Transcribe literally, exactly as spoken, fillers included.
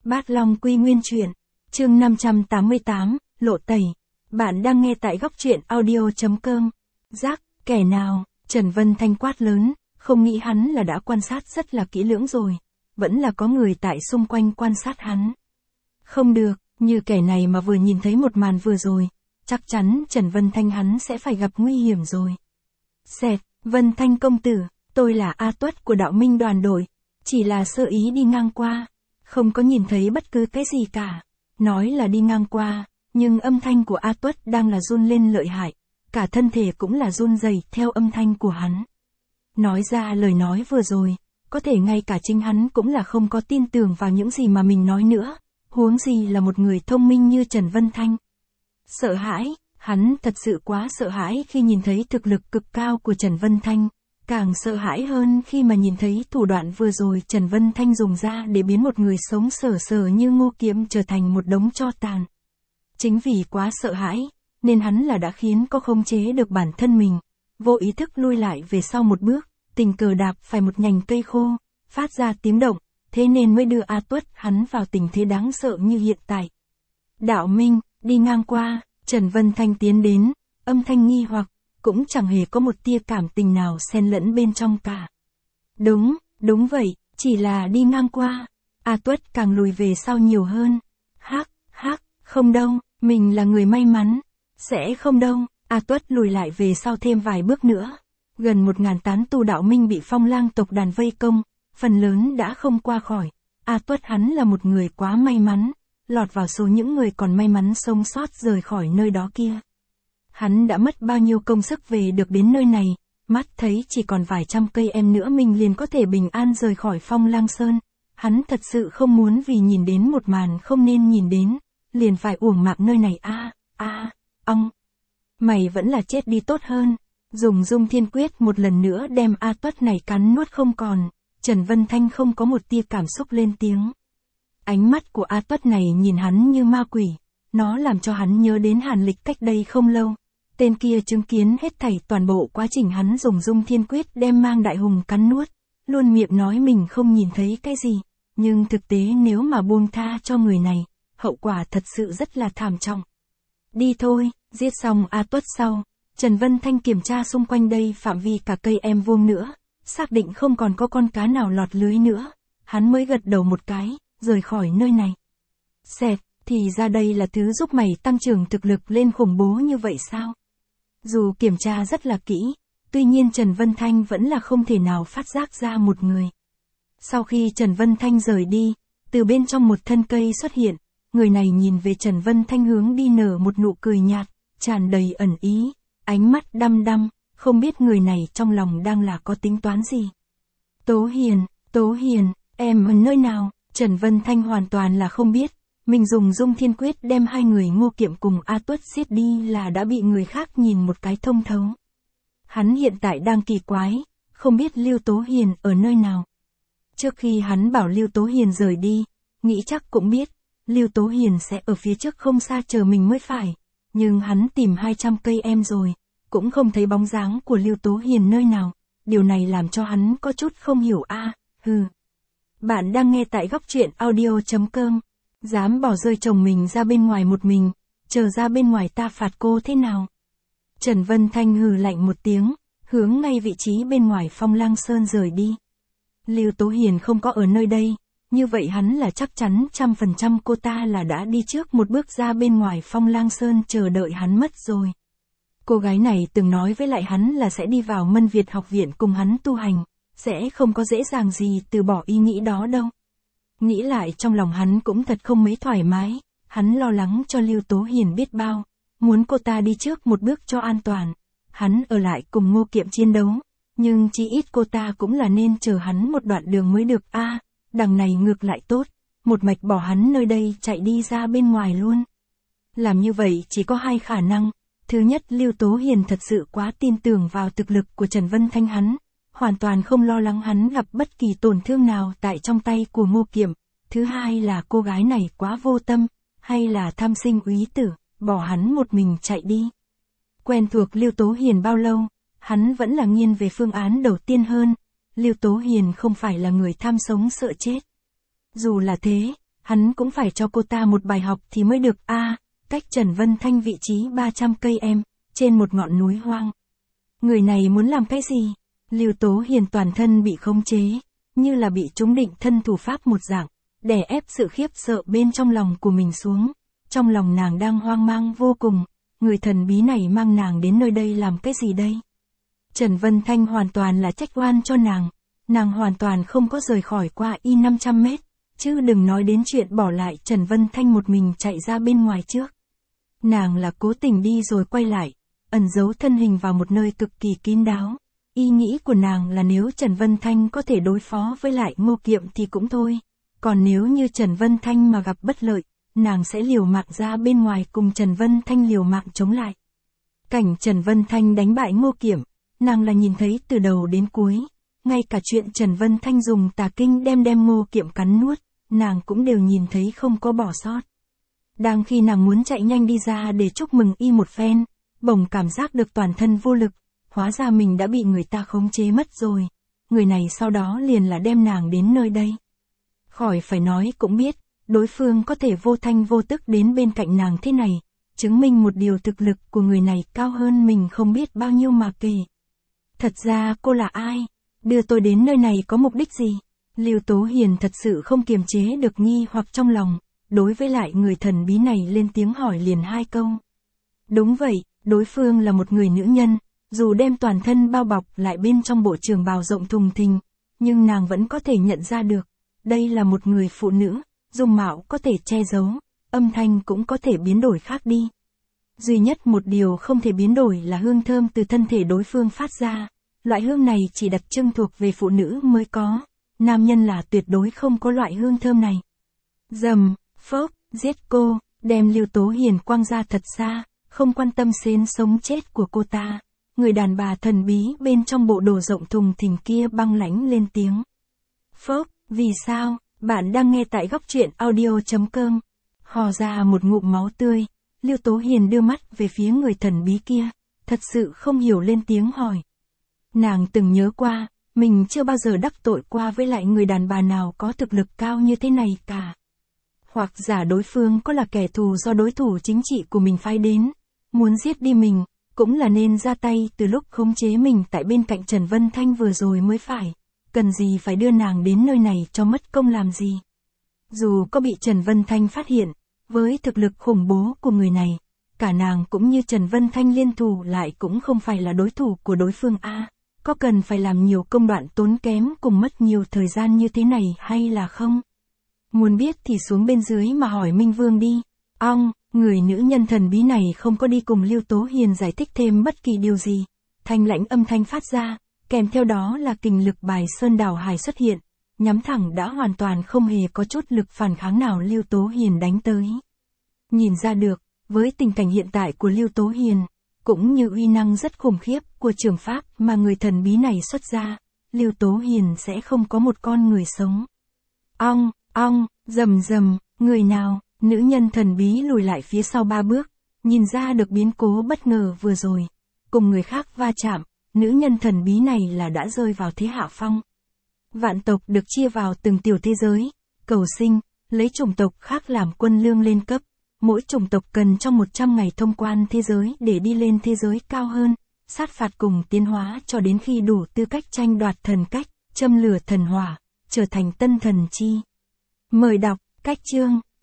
Bát Long Quy Nguyên Truyện, chương năm trăm tám mươi tám, Lộ Tẩy. Bạn đang nghe tại góc truyện audio chấm com. Giác, kẻ nào? Trần Vân Thanh quát lớn, không nghĩ hắn là đã quan sát rất là kỹ lưỡng rồi. Vẫn là có người tại xung quanh quan sát hắn. Không được, như kẻ này mà vừa nhìn thấy một màn vừa rồi, chắc chắn Trần Vân Thanh hắn sẽ phải gặp nguy hiểm rồi. Xẹt, Vân Thanh công tử, tôi là A Tuất của đạo minh đoàn đội, chỉ là sơ ý đi ngang qua, không có nhìn thấy bất cứ cái gì cả. Nói là đi ngang qua, nhưng âm thanh của A Tuất đang là run lên lợi hại, cả thân thể cũng là run rẩy theo âm thanh của hắn. Nói ra lời nói vừa rồi, có thể ngay cả chính hắn cũng là không có tin tưởng vào những gì mà mình nói nữa, huống gì là một người thông minh như Trần Vân Thanh. Sợ hãi, hắn thật sự quá sợ hãi khi nhìn thấy thực lực cực cao của Trần Vân Thanh, càng sợ hãi hơn khi mà nhìn thấy thủ đoạn vừa rồi Trần Vân Thanh dùng ra để biến một người sống sờ sờ như Ngô Kiếm trở thành một đống tro tàn. Chính vì quá sợ hãi, nên hắn là đã khiến có khống chế được bản thân mình, vô ý thức lui lại về sau một bước, tình cờ đạp phải một nhành cây khô, phát ra tiếng động, thế nên mới đưa A Tuất hắn vào tình thế đáng sợ như hiện tại. Đạo Minh, đi ngang qua, Trần Vân Thanh tiến đến, âm thanh nghi hoặc, cũng chẳng hề có một tia cảm tình nào xen lẫn bên trong cả. Đúng, đúng vậy, chỉ là đi ngang qua. A Tuất càng lùi về sau nhiều hơn. Hắc, hắc, không đâu, mình là người may mắn. Sẽ không đâu, A Tuất lùi lại về sau thêm vài bước nữa. Gần một ngàn tán tu đạo minh bị Phong Lang tộc đàn vây công, phần lớn đã không qua khỏi. A Tuất hắn là một người quá may mắn, lọt vào số những người còn may mắn sống sót rời khỏi nơi đó kia. Hắn đã mất bao nhiêu công sức về được đến nơi này, mắt thấy chỉ còn vài trăm cây em nữa mình liền có thể bình an rời khỏi Phong Lang Sơn. Hắn thật sự không muốn vì nhìn đến một màn không nên nhìn đến, liền phải uổng mạng nơi này a a ong. Mày vẫn là chết đi tốt hơn. Dùng Dung Thiên Quyết một lần nữa đem A Tuất này cắn nuốt không còn, Trần Vân Thanh không có một tia cảm xúc lên tiếng. Ánh mắt của A Tuất này nhìn hắn như ma quỷ, nó làm cho hắn nhớ đến Hàn Lịch cách đây không lâu. Tên kia chứng kiến hết thảy toàn bộ quá trình hắn dùng Dung Thiên Quyết đem Mang Đại Hùng cắn nuốt, luôn miệng nói mình không nhìn thấy cái gì, nhưng thực tế nếu mà buông tha cho người này, hậu quả thật sự rất là thảm trọng. Đi thôi, giết xong A Tuất sau, Trần Vân Thanh kiểm tra xung quanh đây phạm vi cả cây em vuông nữa, xác định không còn có con cá nào lọt lưới nữa, hắn mới gật đầu một cái, rời khỏi nơi này. Xẹt, thì ra đây là thứ giúp mày tăng trưởng thực lực lên khủng bố như vậy sao? Dù kiểm tra rất là kỹ, tuy nhiên Trần Vân Thanh vẫn là không thể nào phát giác ra một người. Sau khi Trần Vân Thanh rời đi, từ bên trong một thân cây xuất hiện, người này nhìn về Trần Vân Thanh hướng đi nở một nụ cười nhạt, tràn đầy ẩn ý, ánh mắt đăm đăm, không biết người này trong lòng đang là có tính toán gì. Tố Hiền, Tố Hiền, em ở nơi nào? Trần Vân Thanh hoàn toàn là không biết. Mình dùng Dung Thiên Quyết đem hai người Ngô Kiệm cùng A Tuất giết đi là đã bị người khác nhìn một cái thông thấu. Hắn hiện tại đang kỳ quái, không biết Lưu Tố Hiền ở nơi nào. Trước khi hắn bảo Lưu Tố Hiền rời đi, nghĩ chắc cũng biết, Lưu Tố Hiền sẽ ở phía trước không xa chờ mình mới phải. Nhưng hắn tìm hai trăm cây em rồi, cũng không thấy bóng dáng của Lưu Tố Hiền nơi nào. Điều này làm cho hắn có chút không hiểu a à, hừ. Bạn đang nghe tại góc truyện audio chấm com. Dám bỏ rơi chồng mình ra bên ngoài một mình, chờ ra bên ngoài ta phạt cô thế nào? Trần Vân Thanh hừ lạnh một tiếng, hướng ngay vị trí bên ngoài Phong Lang Sơn rời đi. Lưu Tố Hiền không có ở nơi đây, như vậy hắn là chắc chắn trăm phần trăm cô ta là đã đi trước một bước ra bên ngoài Phong Lang Sơn chờ đợi hắn mất rồi. Cô gái này từng nói với lại hắn là sẽ đi vào Mân Việt học viện cùng hắn tu hành, sẽ không có dễ dàng gì từ bỏ ý nghĩ đó đâu. Nghĩ lại trong lòng hắn cũng thật không mấy thoải mái, hắn lo lắng cho Lưu Tố Hiền biết bao, muốn cô ta đi trước một bước cho an toàn. Hắn ở lại cùng Ngô Kiệm chiến đấu, nhưng chỉ ít cô ta cũng là nên chờ hắn một đoạn đường mới được a à, đằng này ngược lại tốt, một mạch bỏ hắn nơi đây chạy đi ra bên ngoài luôn. Làm như vậy chỉ có hai khả năng, thứ nhất Lưu Tố Hiền thật sự quá tin tưởng vào thực lực của Trần Vân Thanh hắn, hoàn toàn không lo lắng hắn gặp bất kỳ tổn thương nào tại trong tay của Ngô Kiệm. Thứ hai là cô gái này quá vô tâm, hay là tham sinh úy tử, bỏ hắn một mình chạy đi. Quen thuộc Lưu Tố Hiền bao lâu, hắn vẫn là nghiêng về phương án đầu tiên hơn. Lưu Tố Hiền không phải là người tham sống sợ chết. Dù là thế, hắn cũng phải cho cô ta một bài học thì mới được a. À, cách Trần Vân Thanh vị trí ba trăm cây em, trên một ngọn núi hoang. Người này muốn làm cái gì? Lưu Tố Hiền toàn thân bị khống chế, như là bị trúng định thân thủ pháp một dạng, đè ép sự khiếp sợ bên trong lòng của mình xuống. Trong lòng nàng đang hoang mang vô cùng, người thần bí này mang nàng đến nơi đây làm cái gì đây? Trần Vân Thanh hoàn toàn là trách oan cho nàng, nàng hoàn toàn không có rời khỏi qua y năm trăm mét, chứ đừng nói đến chuyện bỏ lại Trần Vân Thanh một mình chạy ra bên ngoài trước. Nàng là cố tình đi rồi quay lại, ẩn giấu thân hình vào một nơi cực kỳ kín đáo. Ý nghĩ của nàng là nếu Trần Vân Thanh có thể đối phó với lại Ngô Kiệm thì cũng thôi, còn nếu như Trần Vân Thanh mà gặp bất lợi, nàng sẽ liều mạng ra bên ngoài cùng Trần Vân Thanh liều mạng chống lại. Cảnh Trần Vân Thanh đánh bại Ngô Kiệm, nàng là nhìn thấy từ đầu đến cuối, ngay cả chuyện Trần Vân Thanh dùng tà kinh đem đem Ngô Kiệm cắn nuốt, nàng cũng đều nhìn thấy không có bỏ sót. Đang khi nàng muốn chạy nhanh đi ra để chúc mừng y một phen, bỗng cảm giác được toàn thân vô lực, hóa ra mình đã bị người ta khống chế mất rồi. Người này sau đó liền là đem nàng đến nơi đây. Khỏi phải nói cũng biết, đối phương có thể vô thanh vô tức đến bên cạnh nàng thế này, chứng minh một điều thực lực của người này cao hơn mình không biết bao nhiêu mà kể. Thật ra cô là ai? Đưa tôi đến nơi này có mục đích gì? Lưu Tố Hiền thật sự không kiềm chế được nghi hoặc trong lòng, đối với lại người thần bí này lên tiếng hỏi liền hai câu. Đúng vậy, đối phương là một người nữ nhân, dù đem toàn thân bao bọc lại bên trong bộ trường bào rộng thùng thình, nhưng nàng vẫn có thể nhận ra được, đây là một người phụ nữ, dung mạo có thể che giấu, âm thanh cũng có thể biến đổi khác đi. Duy nhất một điều không thể biến đổi là hương thơm từ thân thể đối phương phát ra, loại hương này chỉ đặc trưng thuộc về phụ nữ mới có, nam nhân là tuyệt đối không có loại hương thơm này. Dầm, phốc, giết cô, đem Lưu Tố Hiền quăng ra thật xa, không quan tâm đến sống chết của cô ta. Người đàn bà thần bí bên trong bộ đồ rộng thùng thình kia băng lãnh lên tiếng. Phốc, vì sao? Bạn đang nghe tại góc truyện audio chấm com. Hò ra một ngụm máu tươi, Lưu Tố Hiền đưa mắt về phía người thần bí kia, thật sự không hiểu lên tiếng hỏi. Nàng từng nhớ qua, mình chưa bao giờ đắc tội qua với lại người đàn bà nào có thực lực cao như thế này cả. Hoặc giả đối phương có là kẻ thù do đối thủ chính trị của mình phái đến, muốn giết đi mình, cũng là nên ra tay từ lúc khống chế mình tại bên cạnh Trần Vân Thanh vừa rồi mới phải. Cần gì phải đưa nàng đến nơi này cho mất công làm gì. Dù có bị Trần Vân Thanh phát hiện, với thực lực khủng bố của người này, cả nàng cũng như Trần Vân Thanh liên thủ lại cũng không phải là đối thủ của đối phương a. Có cần phải làm nhiều công đoạn tốn kém cùng mất nhiều thời gian như thế này hay là không? Muốn biết thì xuống bên dưới mà hỏi Minh Vương đi. Ong, người nữ nhân thần bí này không có đi cùng Lưu Tố Hiền giải thích thêm bất kỳ điều gì. Thanh lãnh âm thanh phát ra, kèm theo đó là kình lực bài sơn đảo hải xuất hiện, nhắm thẳng đã hoàn toàn không hề có chút lực phản kháng nào Lưu Tố Hiền đánh tới. Nhìn ra được, với tình cảnh hiện tại của Lưu Tố Hiền, cũng như uy năng rất khủng khiếp của trường pháp mà người thần bí này xuất ra, Lưu Tố Hiền sẽ không có một con người sống. Ong, ong, rầm rầm, người nào? Nữ nhân thần bí lùi lại phía sau ba bước, nhìn ra được biến cố bất ngờ vừa rồi, cùng người khác va chạm, nữ nhân thần bí này là đã rơi vào thế hạ phong. Vạn tộc được chia vào từng tiểu thế giới, cầu sinh, lấy chủng tộc khác làm quân lương lên cấp, mỗi chủng tộc cần trong một trăm ngày thông quan thế giới để đi lên thế giới cao hơn, sát phạt cùng tiến hóa cho đến khi đủ tư cách tranh đoạt thần cách, châm lửa thần hỏa, trở thành tân thần chi. Mời đọc, cách chương.